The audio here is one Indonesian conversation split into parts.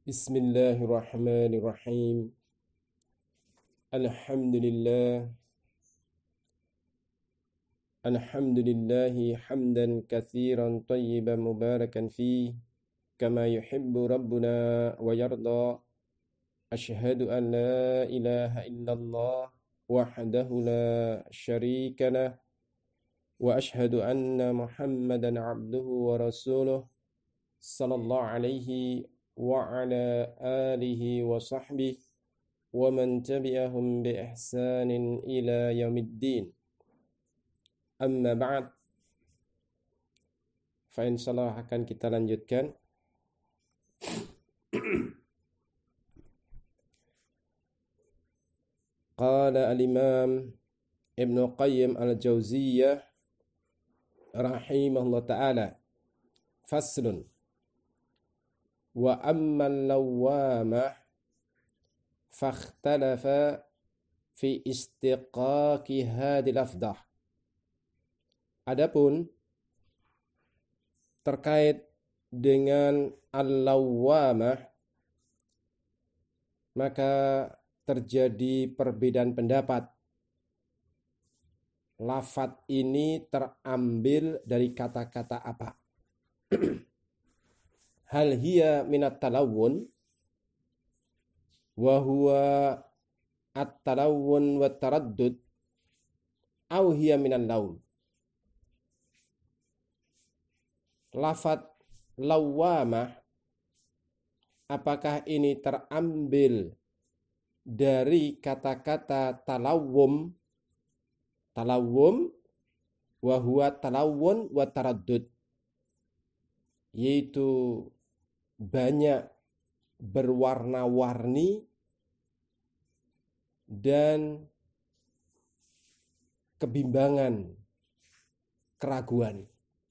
Bismillahirrahmanirrahim. Alhamdulillah. Alhamdulillahi hamdan katsiran tayyiban mubarakan fi kama yuhibbu rabbuna wa yarda. Ashhadu an la ilaha illallah wahdahu la syarika lah wa ashhadu anna Muhammadan abduhu wa rasuluh sallallahu alaihi wa ala alihi wa sahbihi wa man tabi'ahum bi ihsanin ila yaumiddin. Amma ba'd. Fa insyaallah akan kita lanjutkan Qala al-Imam Ibn Qayyim al-Jauziyah rahimahullah ta'ala, faslun wa ammal lawwamah fakhtalafa fi istiqaqi hadil afdah. Adapun terkait dengan al-lawwamah, maka terjadi perbedaan pendapat. Lafadz ini terambil dari kata-kata apa? Hal hiya minat talawun wa huwa at-talawun wa taraddud aw hiya minal laun. Lafadz lawwamah, apakah ini terambil dari kata-kata talawum wa huwa talawun wa taraddud, yaitu banyak berwarna-warni dan kebimbangan, keraguan.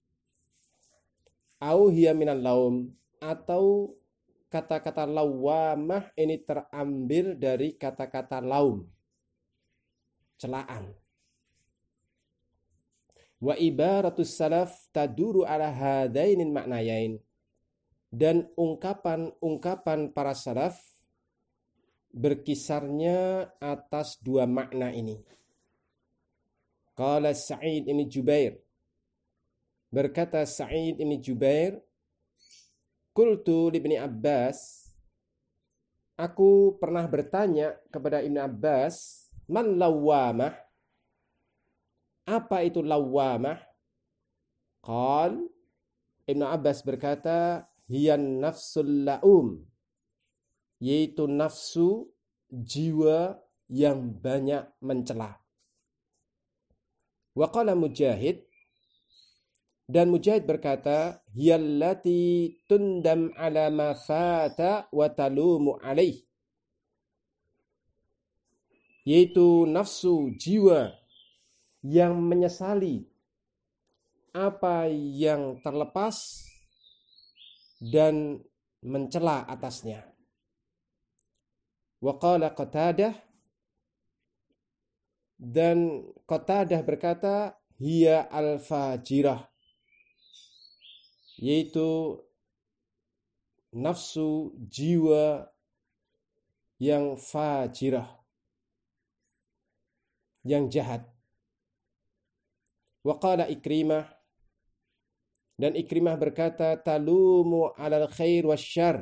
Au hiya minal laum, atau kata-kata lawwamah ini terambil dari kata-kata laum, celaan. Wa ibaratus salaf taduru ala hadainil maknayain, dan ungkapan-ungkapan para salaf berkisarnya atas dua makna ini. Qala Sa'id bin Jubair, berkata Sa'id bin Jubair, qultu li Ibni Abbas, aku pernah bertanya kepada Ibnu Abbas, man lawwamah, apa itu lawwamah? Qal, Ibnu Abbas berkata, hiyan nafsul la'um, yaitu nafsu, jiwa yang banyak mencela. Wa qala Mujahid, dan Mujahid berkata, hiyallati tundam ala ma fata wa talumu alaih, yaitu nafsu, jiwa yang menyesali apa yang terlepas dan mencela atasnya. Wa qala Qatadah, dan Qatadah berkata, hiya al-fajirah, yaitu nafsu, jiwa yang fajirah, yang jahat. Wa qala Ikrimah, dan Ikrimah berkata, talumu alal khair wasyarr,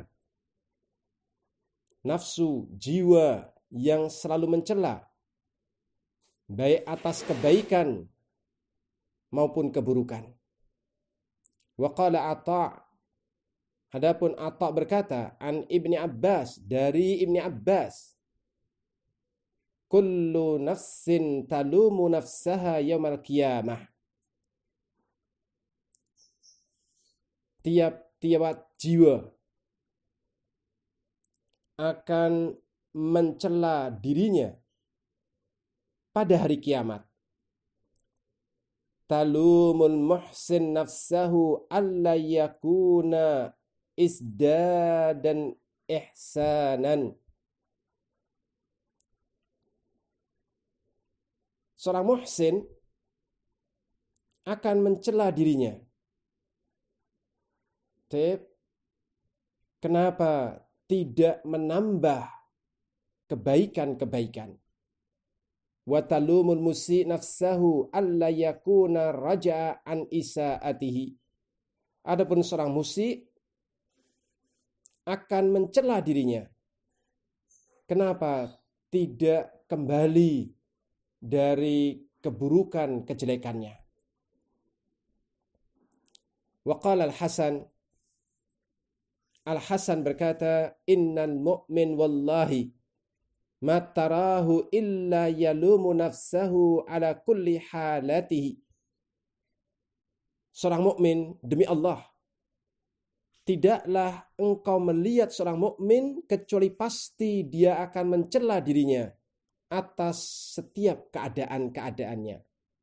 nafsu, jiwa yang selalu mencela, baik atas kebaikan maupun keburukan. Wa qala Atha, adapun Atha berkata, an Ibni Abbas, dari Ibni Abbas, kullu nafsin talumu nafsaha yaumal qiyamah, tiap-tiap jiwa akan mencela dirinya pada hari kiamat. Talumul muhsin nafsahu alla yakuna isdadan ihsanan. Seorang muhsin akan mencela dirinya. Kenapa tidak menambah kebaikan-kebaikan. Wa talumul musi nafsahu alla yakuna raja'a an isaatihi. Adapun seorang musik akan mencela dirinya. Kenapa tidak kembali dari keburukan kejelekannya? Wa qala Al-Hasan berkata, innal mu'min wallahi ma tarahu illa yalumu nafsahu ala kulli halatihi. Seorang mukmin, demi Allah, tidaklah engkau melihat seorang mukmin kecuali pasti dia akan mencela dirinya atas setiap keadaan-keadaannya.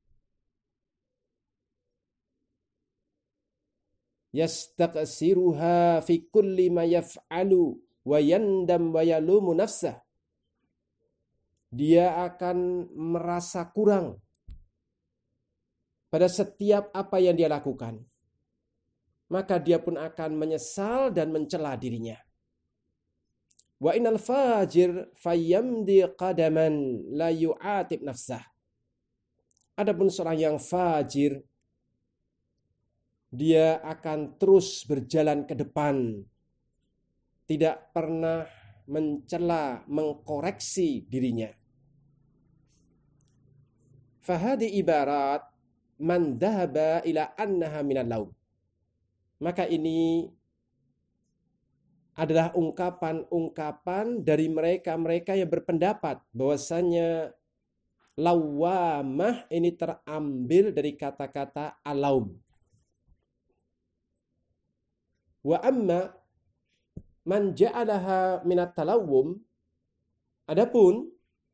Yastaqsiruha fi kulli ma yaf'alu wa yandam wa yalumu nafsah. Dia akan merasa kurang pada setiap apa yang dia lakukan. Maka dia pun akan menyesal dan mencela dirinya. Wa innal fajir fayyamdi qadaman la yu'atib nafsah. Adapun seorang yang fajir, dia akan terus berjalan ke depan, tidak pernah mencela, mengkoreksi dirinya. Fahadi ibarat man dhahaba ila annaha minal laum. Maka ini adalah ungkapan-ungkapan dari mereka-mereka yang berpendapat bahwasanya lawamah ini terambil dari kata-kata alaum. Wa amma man ja'alaha minat talawum. Adapun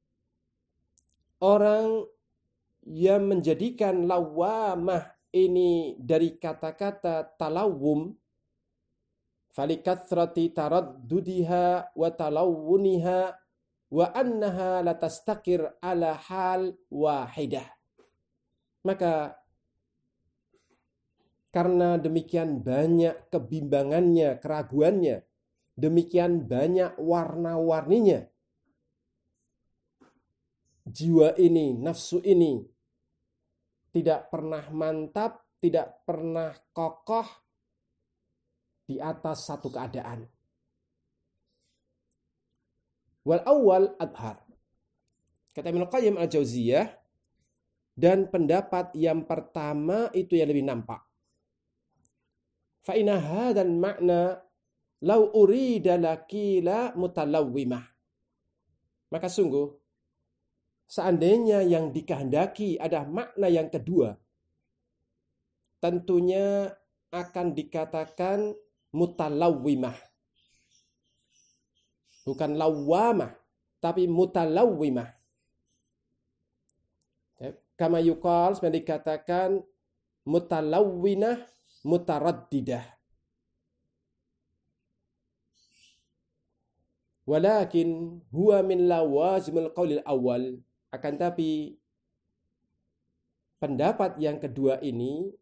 orang yang menjadikan lawamah ini dari kata-kata talawum, falikathrati taraddudiha wa talawuniha wa annaha latastaqir ala hal wahidah. Maka karena demikian banyak kebimbangannya, keraguannya, demikian banyak warna-warninya, jiwa ini, nafsu ini tidak pernah mantap, tidak pernah kokoh di atas satu keadaan. Wal awal adhar. Kata Ibnu Qayyim al-Jauziyah, dan pendapat yang pertama itu yang lebih nampak. Fa inna hadzal makna law urida lakila mutalawwimah. Maka sungguh seandainya yang dikehendaki ada makna yang kedua, tentunya akan dikatakan mutalawwimah. Bukan lawamah, tapi mutalawwimah. Kama yuqal, sebenarnya dikatakan mutalawwinah, mutaraddidah. Walakin huwa min lawazimul qaulil awal. Akan tapi pendapat yang kedua ini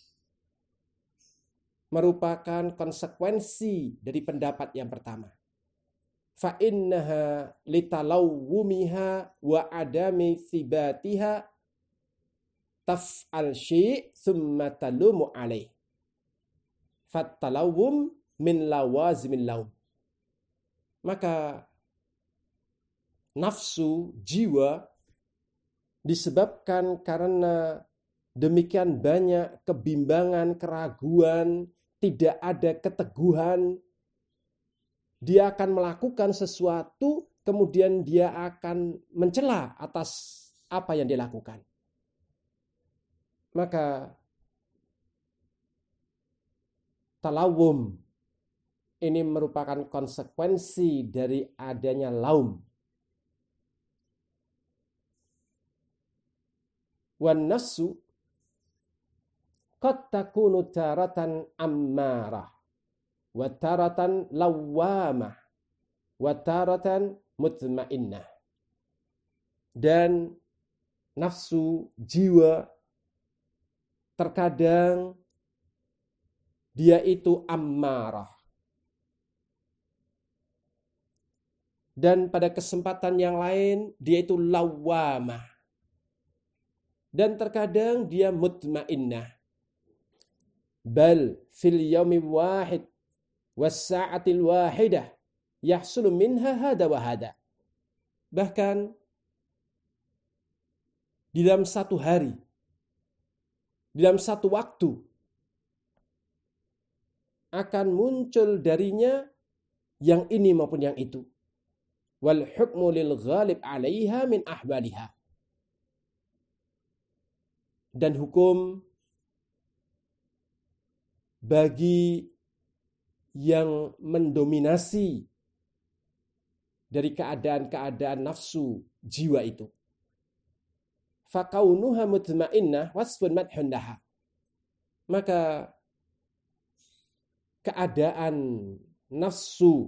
merupakan konsekuensi dari pendapat yang pertama. Fa innaha litalawwumiha wa adami thibatiha taf'al syai' thumma talumu alaih. Fattalawum min lawazimil laum. Maka nafsu, jiwa, disebabkan karena demikian banyak kebimbangan, keraguan, tidak ada keteguhan, dia akan melakukan sesuatu, kemudian dia akan mencela atas apa yang dia lakukan. Maka talawum ini merupakan konsekuensi dari adanya laum. Wan nafsu qad takunu taratan ammarah wa taratan lawamah wa taratan mutmainnah. Dan nafsu, jiwa, terkadang dia itu ammarah. Dan pada kesempatan yang lain dia itu lawamah. Dan terkadang dia mutmainnah. Bal fil yaumi wahid was sa'atil wahidah yahsulu minha hada wa hada. Bahkan di dalam satu hari, di dalam satu waktu akan muncul darinya yang ini maupun yang itu. Wal hukmu lil ghalib 'alaiha min ahwaliha. Dan hukum bagi yang mendominasi dari keadaan-keadaan nafsu jiwa itu. Fakaunuha mutmainnah wasfun madhun laha. Maka keadaan nafsu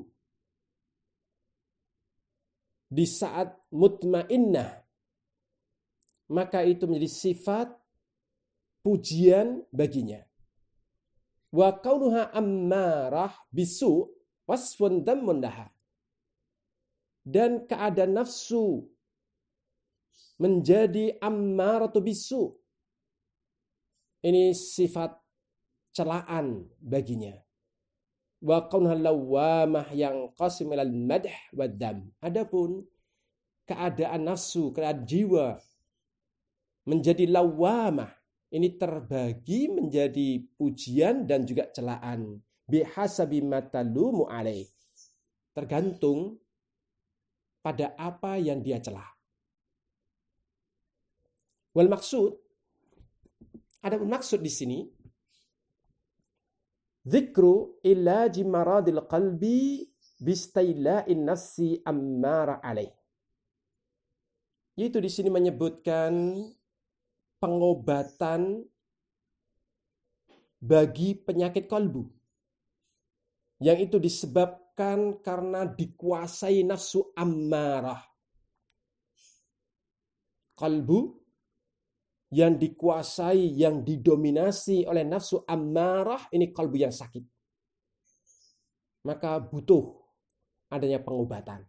di saat mutmainnah, maka itu menjadi sifat pujian baginya. Wa kaunuha ammarah bisu wasfun dhammun laha. Dan keadaan nafsu menjadi ammaratu bisu, ini sifat celaan baginya. Wa kaunuha lawamah yang qasim ilal madh wa dham. Adapun keadaan nafsu, keadaan jiwa menjadi lawamah, ini terbagi menjadi pujian dan juga celaan. Bihasabi matalumu alaih. Tergantung pada apa yang dia celah. Wal maksud, ada maksud di sini, dzikru ilaji maradil qalbi bistaila'in nafsi ammara alaih. Yaitu di sini menyebutkan pengobatan bagi penyakit kalbu yang itu disebabkan karena dikuasai nafsu ammarah. Kalbu yang dikuasai, yang didominasi oleh nafsu ammarah, ini kalbu yang sakit. Maka butuh adanya pengobatan.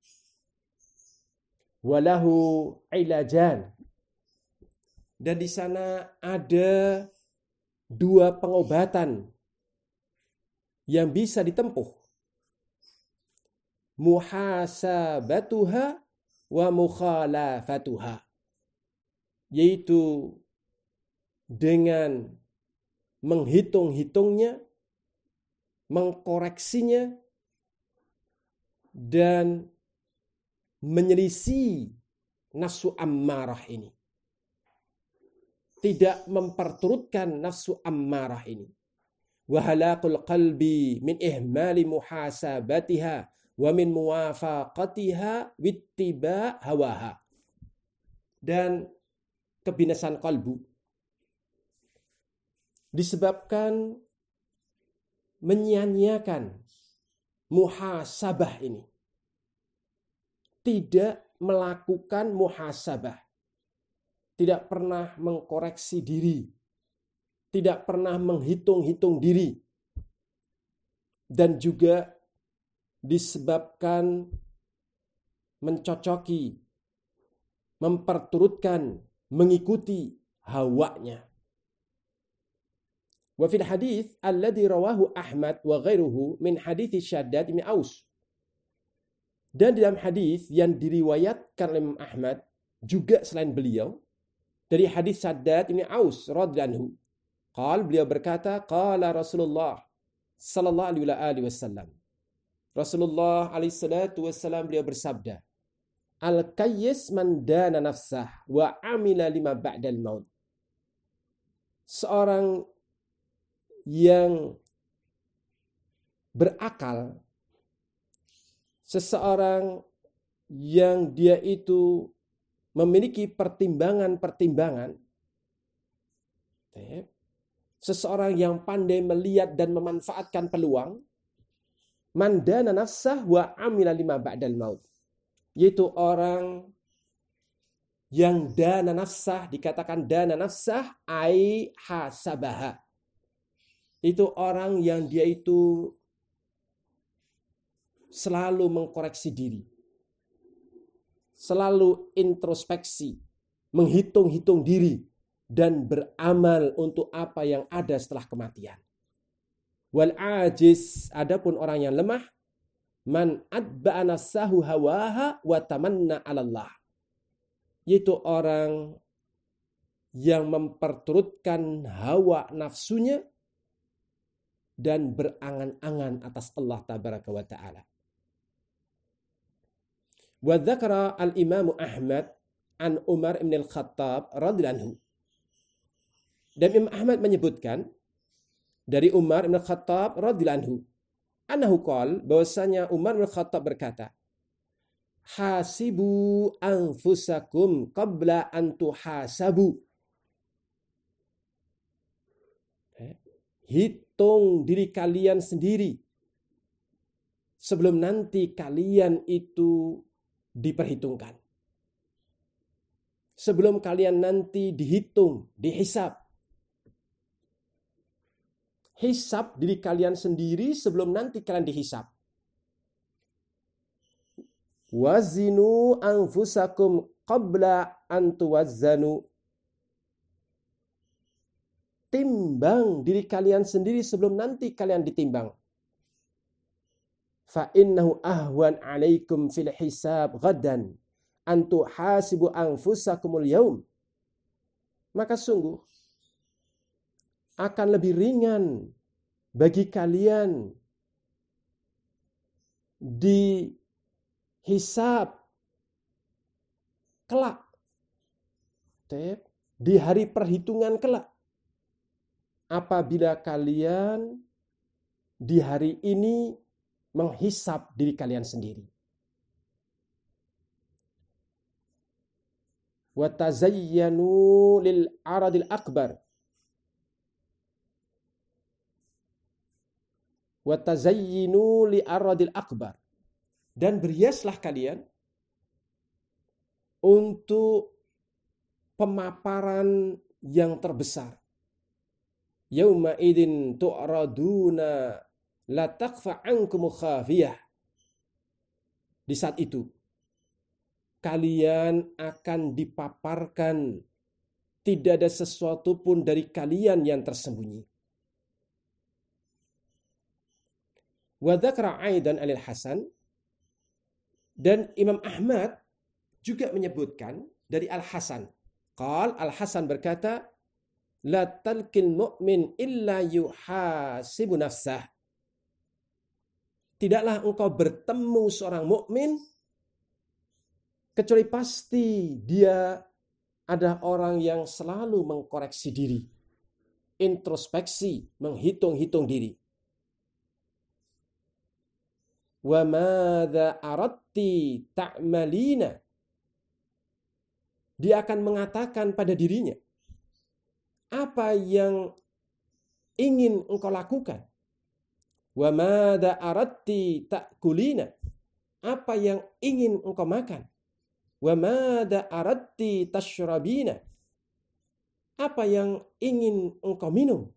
Walahu ilajan. Dan di sana ada dua pengobatan yang bisa ditempuh. Muhasabatuha wa mukhalafatuha. Yaitu dengan menghitung-hitungnya, mengkoreksinya, dan menyelisih nafsu ammarah ini. Tidak memperturutkan nafsu ammarah ini. Wa halaqul qalbi min ihmali muhasabatiha wa min muwafaqatiha wittiba hawaha. Dan kebinasaan kalbu disebabkan menyia-nyiakan muhasabah ini. Tidak melakukan muhasabah. Tidak pernah mengkoreksi diri. Tidak pernah menghitung-hitung diri. Dan juga disebabkan mencocoki, memperturutkan, mengikuti hawanya. Wa fil hadits alladhi rawahu Ahmad wa ghairuhu min hadits Syaddad bin Aus. Dan di dalam hadis yang diriwayatkan oleh Imam Ahmad juga selain beliau dari hadis Syaddad bin Aus radhiyallahu anhu, beliau berkata, qala Rasulullah sallallahu alaihi wasallam. Rasulullah alaihi salatu wasallam beliau bersabda, al-kayyis man dana nafsah wa amila lima ba'dal maut. Seorang yang berakal, seseorang yang dia itu memiliki pertimbangan-pertimbangan, seseorang yang pandai melihat dan memanfaatkan peluang, man dana nafsah wa amila lima ba'dal maut. Yaitu orang yang dana nafsah, dikatakan dana nafsah, ai hasabaha. Itu orang yang dia itu selalu mengkoreksi diri. selalu introspeksi, menghitung-hitung diri, dan beramal untuk apa yang ada setelah kematian. Wal ajiz, adapun orang yang lemah, man atba'a nafsahu hawaha wa tamanna 'ala Allah, yaitu orang yang memperturutkan hawa nafsunya dan berangan-angan atas Allah tabaraka wa ta'ala. Wa dzakara al-Imam Ahmad an Umar bin Al-Khattab radhiyallahu anhu. Dan Imam Ahmad menyebutkan dari Umar bin Al-Khattab radhiyallahu anhu, annahu qala, bahwasanya Umar bin Al-Khattab berkata, hasibu anfusakum qabla an tuhasabu. Hitung diri kalian sendiri sebelum nanti kalian itu diperhitungkan. Sebelum kalian nanti dihitung, dihisab. Hisab diri kalian sendiri sebelum nanti kalian dihisab. Wazinu anfusakum qabla an tuwazzanu. Timbang diri kalian sendiri sebelum nanti kalian ditimbang. Fa innahu ahwan alaikum fil hisab ghadan an tuhasibu anfusakumul yaum. Maka sungguh akan lebih ringan bagi kalian di hisab kelak, di hari perhitungan kelak, apabila kalian di hari ini menghisab diri kalian sendiri. Wa tazayyanu lil aradil akbar. Wa tazayyinu li aradil akbar. Dan berhiaslah kalian untuk pemaparan yang terbesar. Yauma idin tu'raduna la takfa ankum khafiyah. Di saat itu kalian akan dipaparkan, tidak ada sesuatu pun dari kalian yang tersembunyi. Wa dzakara aidan Al Hasan, dan Imam Ahmad juga menyebutkan dari Al Hasan. Al Hasan berkata, la talqil mu'min illa yuhasibu nafsah. Tidaklah engkau bertemu seorang mukmin kecuali pasti dia adalah orang yang selalu mengkoreksi diri, introspeksi, menghitung-hitung diri. Wa madza aradti ta'malina. Dia akan mengatakan pada dirinya, apa yang ingin engkau lakukan? Wa madza aradti ta'kulina. Apa yang ingin engkau makan? Wa madza aradti tashrabina. Apa yang ingin engkau minum?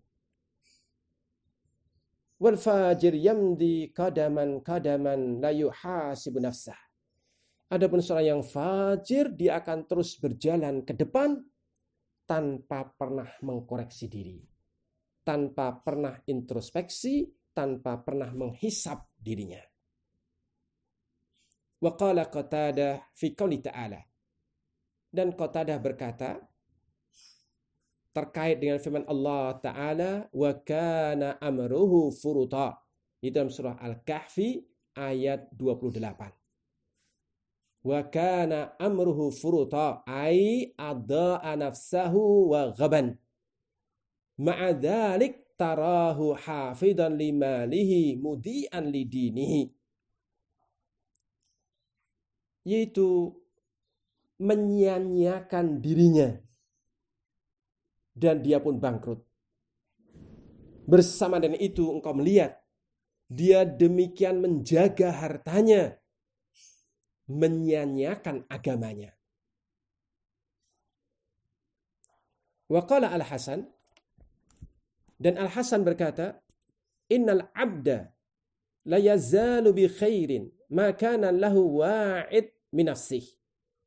Wal fajir yamdi qadaman la yuhasibu nafsah. Adapun seorang yang fajir, dia akan terus berjalan ke depan tanpa pernah mengkoreksi diri, tanpa pernah introspeksi, tanpa pernah menghisap dirinya. Wa qala Qatadah fi qouli ta'ala. Dan Qatadah berkata terkait dengan firman Allah Ta'ala, wa kana amruhu furuta, di dalam surah Al-Kahfi ayat 28. Wa kana amruhu furuta, ay adda'a nafsahu wa ghaban. Ma'a dhalik tarahu hafidan limalihi mudi'an lidinihi. Yaitu menyia-nyiakan dirinya dan dia pun bangkrut. Bersama dengan itu engkau melihat dia demikian menjaga hartanya, menyia-nyiakan agamanya. Wa qala Al-Hasan, dan Al-Hasan berkata, innal abda la yazalu bi khairin ma kana lahu wa'id min nafsihi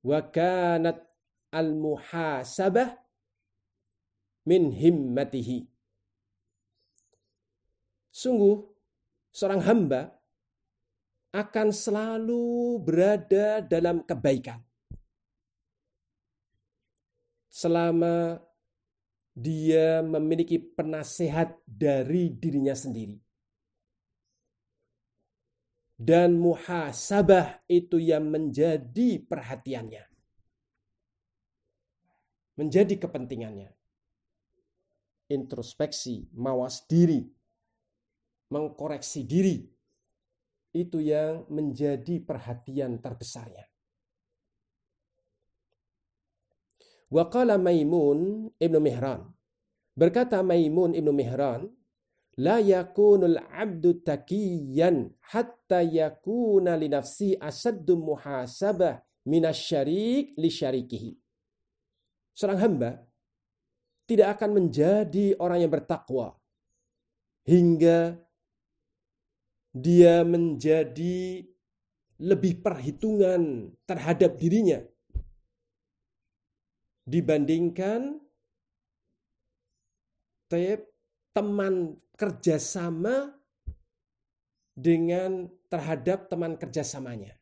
wa kanat al-muhasabah min himmatihi. Sungguh seorang hamba akan selalu berada dalam kebaikan selama dia memiliki penasehat dari dirinya sendiri. Dan muhasabah itu yang menjadi perhatiannya, menjadi kepentingannya. Introspeksi, mawas diri, mengkoreksi diri, itu yang menjadi perhatian terbesarnya. Wa qala Maimun ibnu Mihran, berkata Maimun ibnu Mihran, la yakunul abdu taqiyan hatta yakuna li nafsi asaddu muhasabah minasyarik li syarikihi. Seorang hamba tidak akan menjadi orang yang bertakwa hingga dia menjadi lebih perhitungan terhadap dirinya dibandingkan teman kerjasama dengan terhadap teman kerjasamanya.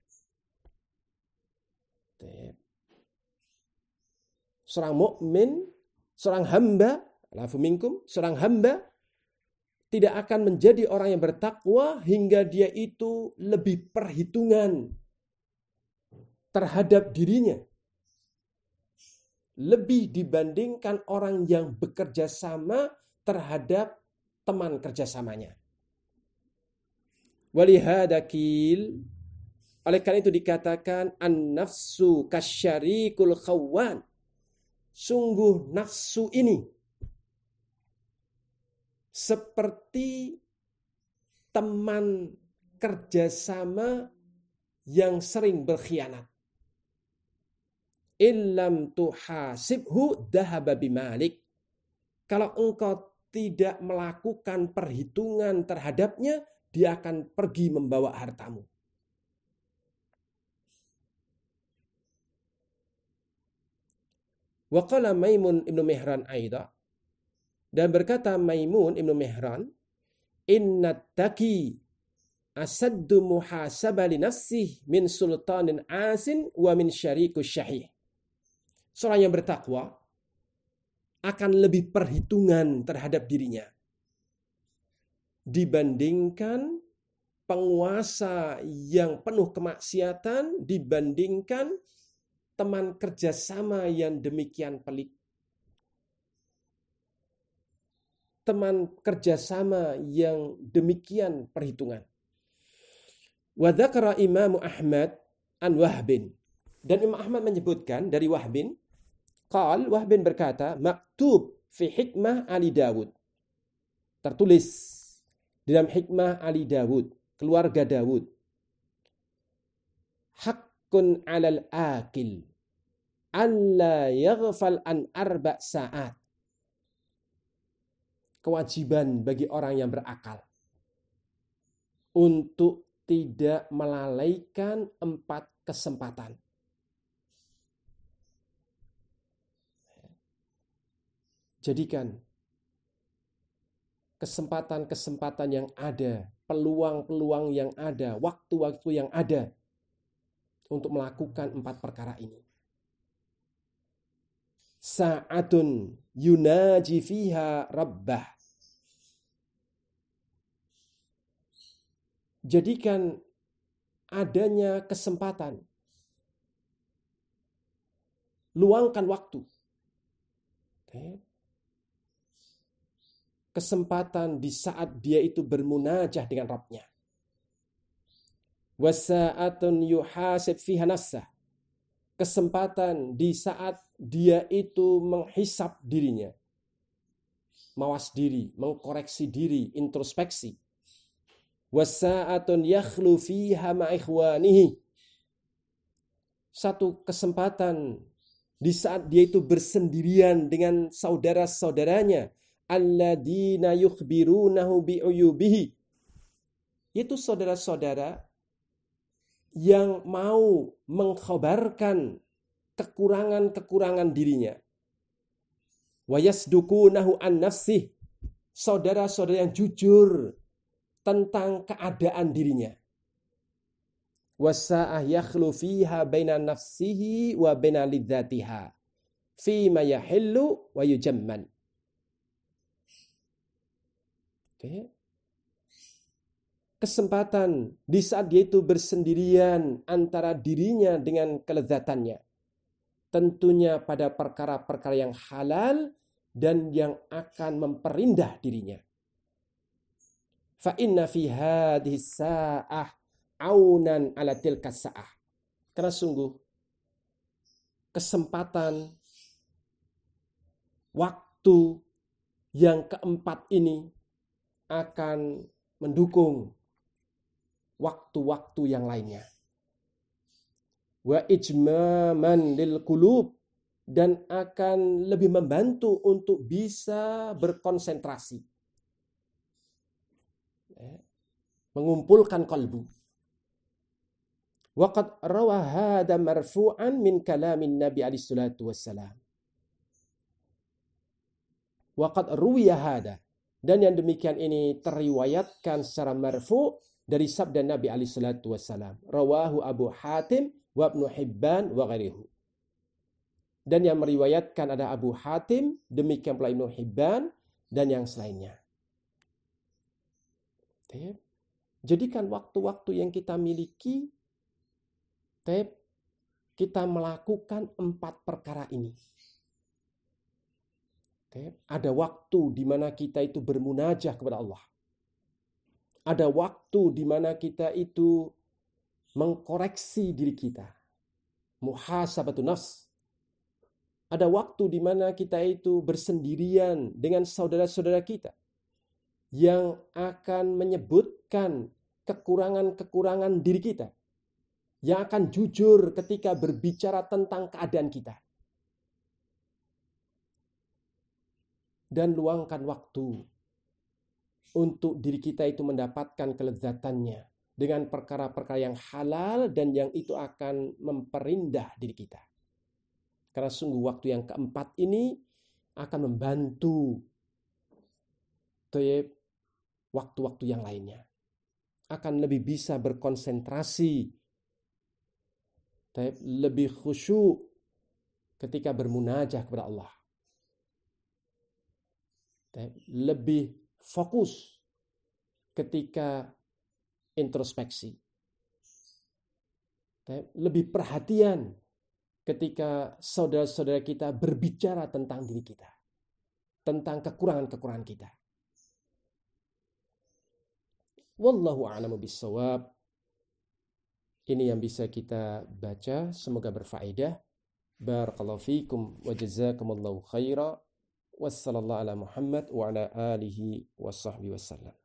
Seorang mukmin, seorang hamba, alafu minkum, seorang hamba tidak akan menjadi orang yang bertakwa hingga dia itu lebih perhitungan terhadap dirinya, lebih dibandingkan orang yang bekerja sama terhadap teman kerjasamanya. Walihadakil, oleh karena itu dikatakan an-nafsu kasyarikul khawan. Sungguh nafsu ini seperti teman kerjasama yang sering berkhianat. Illam tuhasibhu dhahaba bimalik. Kalau engkau tidak melakukan perhitungan terhadapnya, dia akan pergi membawa hartamu. Wa qala Maimun ibnu Mihran aida, dan berkata Maimun ibnu Mihran, inna taqi asaddu muhasabah li nafsih min sultanin asin wa min syarikus syahih. Seorang yang bertakwa akan lebih perhitungan terhadap dirinya dibandingkan penguasa yang penuh kemaksiatan, dibandingkan teman kerjasama yang demikian pelik. Teman kerjasama yang demikian perhitungan. Wa dzakara Imam Ahmad an Wahbin. Dan Imam Ahmad menyebutkan dari Wahbin, Wahbin berkata, maktub fi hikmah Ali Dawud. Tertulis dalam hikmah Ali Dawud, keluarga Dawud. Haqqun 'alal akil alla yaghfal an arba' sa'at. Kewajiban bagi orang yang berakal untuk tidak melalaikan 4 kesempatan. Jadikan kesempatan-kesempatan yang ada, peluang-peluang yang ada, waktu-waktu yang ada untuk melakukan 4 perkara ini. Sa'atun yunaji fiha rabbah. Jadikan adanya kesempatan. Luangkan waktu. Kesempatan di saat dia itu bermunajah dengan Rabbnya. Wasa'atun yuhasib fiha nafsah. Kesempatan di saat dia itu menghisap dirinya. Mawas diri, mengkoreksi diri, introspeksi. Wasa'atun yakhlu fiha ma'ikhwanihi. Satu kesempatan di saat dia itu bersendirian dengan saudara-saudaranya. Alladzina yukhbirunahu bi'uyubihi. Itu saudara-saudara yang mau mengkhabarkan kekurangan-kekurangan dirinya. Wa yasdukunahu an nafsih, saudara-saudara yang jujur tentang keadaan dirinya. Wasa'ah yakhlu fiha baina nafsihi wa baina lidzatiha fima yahillu wa yujamman. Okay. Kesempatan di saat dia itu bersendirian antara dirinya dengan kelezatannya. Tentunya pada perkara-perkara yang halal dan yang akan memperindah dirinya. Fa inna fi hadhihi sa'ah aunan ala tilka sa'ah. Karena sungguh kesempatan waktu yang keempat ini akan mendukung waktu-waktu yang lainnya. Wa ijmaman lil qulub, dan akan lebih membantu untuk bisa berkonsentrasi, mengumpulkan kalbu. Wa qad rawa hadha marfu'an min kalamin Nabi alaihi salatu wassalam. Wa qad ruwiya hadha, dan yang demikian ini teriwayatkan secara marfu' dari sabda Nabi alaihi salatu wassalam. Rawahu Abu Hatim wa Ibnu Hibban wa ghairuhu. Dan yang meriwayatkan ada Abu Hatim, demikian pula Ibnu Hibban dan yang selainnya. Jadikan waktu-waktu yang kita miliki, kita melakukan 4 perkara ini. Ada waktu di mana kita itu bermunajah kepada Allah. Ada waktu di mana kita itu mengkoreksi diri kita. Muhasabatun nafs. Ada waktu di mana kita itu bersendirian dengan saudara-saudara kita yang akan menyebutkan kekurangan-kekurangan diri kita, yang akan jujur ketika berbicara tentang keadaan kita. Dan luangkan waktu untuk diri kita itu mendapatkan kelezatannya dengan perkara-perkara yang halal dan yang itu akan memperindah diri kita. Karena sungguh waktu yang keempat ini akan membantu waktu-waktu yang lainnya. Akan lebih bisa berkonsentrasi, lebih khusyuk ketika bermunajah kepada Allah. Lebih fokus ketika introspeksi. Lebih perhatian ketika saudara-saudara kita berbicara tentang diri kita, tentang kekurangan-kekurangan kita. Wallahu a'lamu bissawab. Ini yang bisa kita baca, semoga berfaedah. Barakallahu fikum wa jazakumullahu khaira. Wassallallahu ala Muhammad wa ala alihi wa sahbihi wasallam.